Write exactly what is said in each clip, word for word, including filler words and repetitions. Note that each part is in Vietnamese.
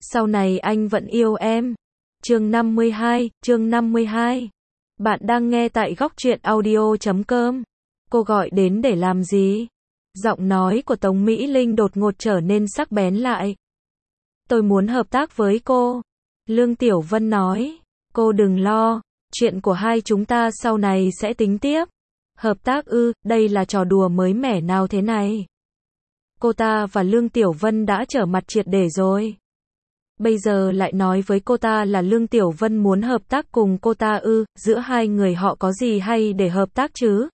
sau này anh vẫn yêu em. Chương năm mươi hai, chương năm mươi hai. Bạn đang nghe tại góc truyện audio chấm com. Cô gọi đến để làm gì? Giọng nói của Tống Mỹ Linh đột ngột trở nên sắc bén lại. Tôi muốn hợp tác với cô. Lương Tiểu Vân nói. Cô đừng lo, chuyện của hai chúng ta sau này sẽ tính tiếp. Hợp tác ư, đây là trò đùa mới mẻ nào thế này? Cô ta và Lương Tiểu Vân đã trở mặt triệt để rồi. Bây giờ lại nói với cô ta là Lương Tiểu Vân muốn hợp tác cùng cô ta ư, giữa hai người họ có gì hay để hợp tác chứ?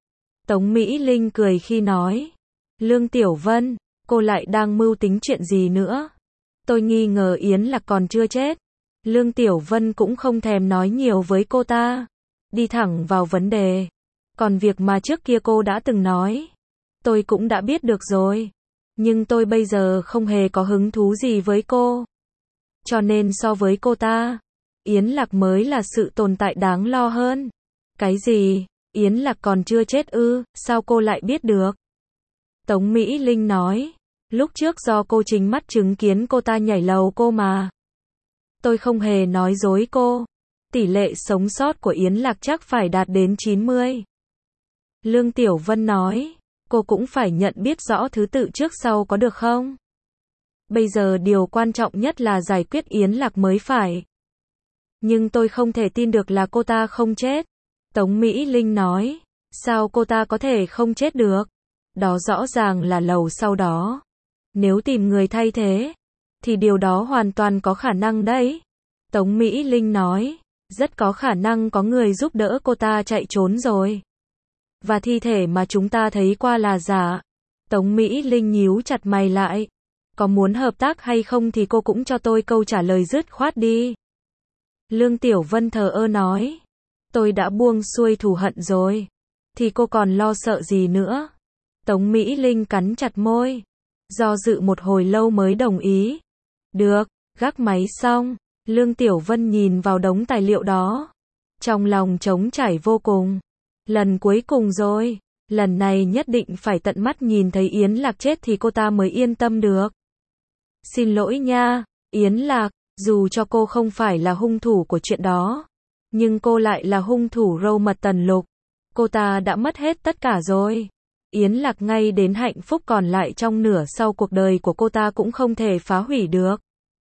Tống Mỹ Linh cười khi nói. Lương Tiểu Vân, cô lại đang mưu tính chuyện gì nữa? Tôi nghi ngờ Yến Lạc còn chưa chết. Lương Tiểu Vân cũng không thèm nói nhiều với cô ta. Đi thẳng vào vấn đề. Còn việc mà trước kia cô đã từng nói, tôi cũng đã biết được rồi. Nhưng tôi bây giờ không hề có hứng thú gì với cô. Cho nên so với cô ta, Yến Lạc mới là sự tồn tại đáng lo hơn. Cái gì? Yến Lạc còn chưa chết ư, sao cô lại biết được? Tống Mỹ Linh nói. Lúc trước do cô chính mắt chứng kiến cô ta nhảy lầu cô mà. Tôi không hề nói dối cô. Tỷ lệ sống sót của Yến Lạc chắc phải đạt đến chín mươi. Lương Tiểu Vân nói. Cô cũng phải nhận biết rõ thứ tự trước sau có được không? Bây giờ điều quan trọng nhất là giải quyết Yến Lạc mới phải. Nhưng tôi không thể tin được là cô ta không chết. Tống Mỹ Linh nói. Sao cô ta có thể không chết được? Đó rõ ràng là lầu sau đó. Nếu tìm người thay thế, thì điều đó hoàn toàn có khả năng đấy. Tống Mỹ Linh nói. Rất có khả năng có người giúp đỡ cô ta chạy trốn rồi. Và thi thể mà chúng ta thấy qua là giả. Tống Mỹ Linh nhíu chặt mày lại. Có muốn hợp tác hay không thì cô cũng cho tôi câu trả lời dứt khoát đi. Lương Tiểu Vân thờ ơ nói. Tôi đã buông xuôi thù hận rồi. Thì cô còn lo sợ gì nữa? Tống Mỹ Linh cắn chặt môi. Do dự một hồi lâu mới đồng ý. Được, gác máy xong. Lương Tiểu Vân nhìn vào đống tài liệu đó. Trong lòng trống trải vô cùng. Lần cuối cùng rồi. Lần này nhất định phải tận mắt nhìn thấy Yến Lạc chết thì cô ta mới yên tâm được. Xin lỗi nha, Yến Lạc, dù cho cô không phải là hung thủ của chuyện đó. Nhưng cô lại là hung thủ râu mật Tần Lục. Cô ta đã mất hết tất cả rồi. Yến Lạc ngay đến hạnh phúc còn lại trong nửa sau cuộc đời của cô ta cũng không thể phá hủy được.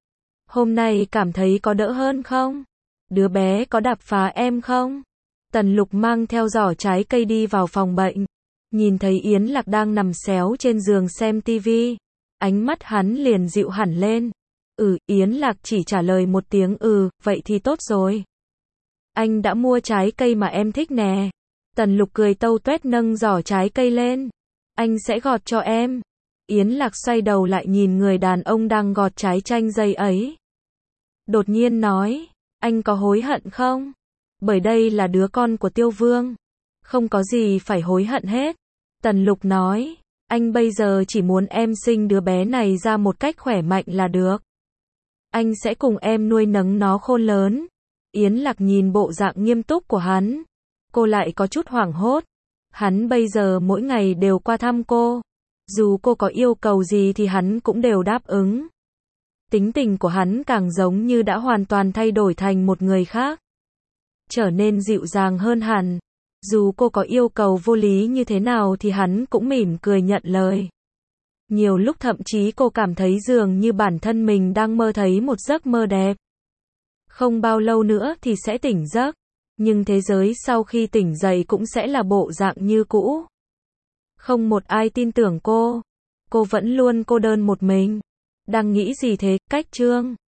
Hôm nay cảm thấy có đỡ hơn không? Đứa bé có đạp phá em không? Tần Lục mang theo giỏ trái cây đi vào phòng bệnh. Nhìn thấy Yến Lạc đang nằm xéo trên giường xem tivi. Ánh mắt hắn liền dịu hẳn lên. Ừ, Yến Lạc chỉ trả lời một tiếng ừ, vậy thì tốt rồi. Anh đã mua trái cây mà em thích nè. Tần Lục cười tâu tuét nâng giỏ trái cây lên. Anh sẽ gọt cho em. Yến Lạc xoay đầu lại nhìn người đàn ông đang gọt trái chanh dây ấy. Đột nhiên nói, anh có hối hận không? Bởi đây là đứa con của Tiêu Vương. Không có gì phải hối hận hết. Tần Lục nói, anh bây giờ chỉ muốn em sinh đứa bé này ra một cách khỏe mạnh là được. Anh sẽ cùng em nuôi nấng nó khôn lớn. Yến Lạc nhìn bộ dạng nghiêm túc của hắn. Cô lại có chút hoảng hốt. Hắn bây giờ mỗi ngày đều qua thăm cô. Dù cô có yêu cầu gì thì hắn cũng đều đáp ứng. Tính tình của hắn càng giống như đã hoàn toàn thay đổi thành một người khác. Trở nên dịu dàng hơn hẳn. Dù cô có yêu cầu vô lý như thế nào thì hắn cũng mỉm cười nhận lời. Nhiều lúc thậm chí cô cảm thấy dường như bản thân mình đang mơ thấy một giấc mơ đẹp. Không bao lâu nữa thì sẽ tỉnh giấc. Nhưng thế giới sau khi tỉnh dậy cũng sẽ là bộ dạng như cũ. Không một ai tin tưởng cô. Cô vẫn luôn cô đơn một mình. Đang nghĩ gì thế, cách chương?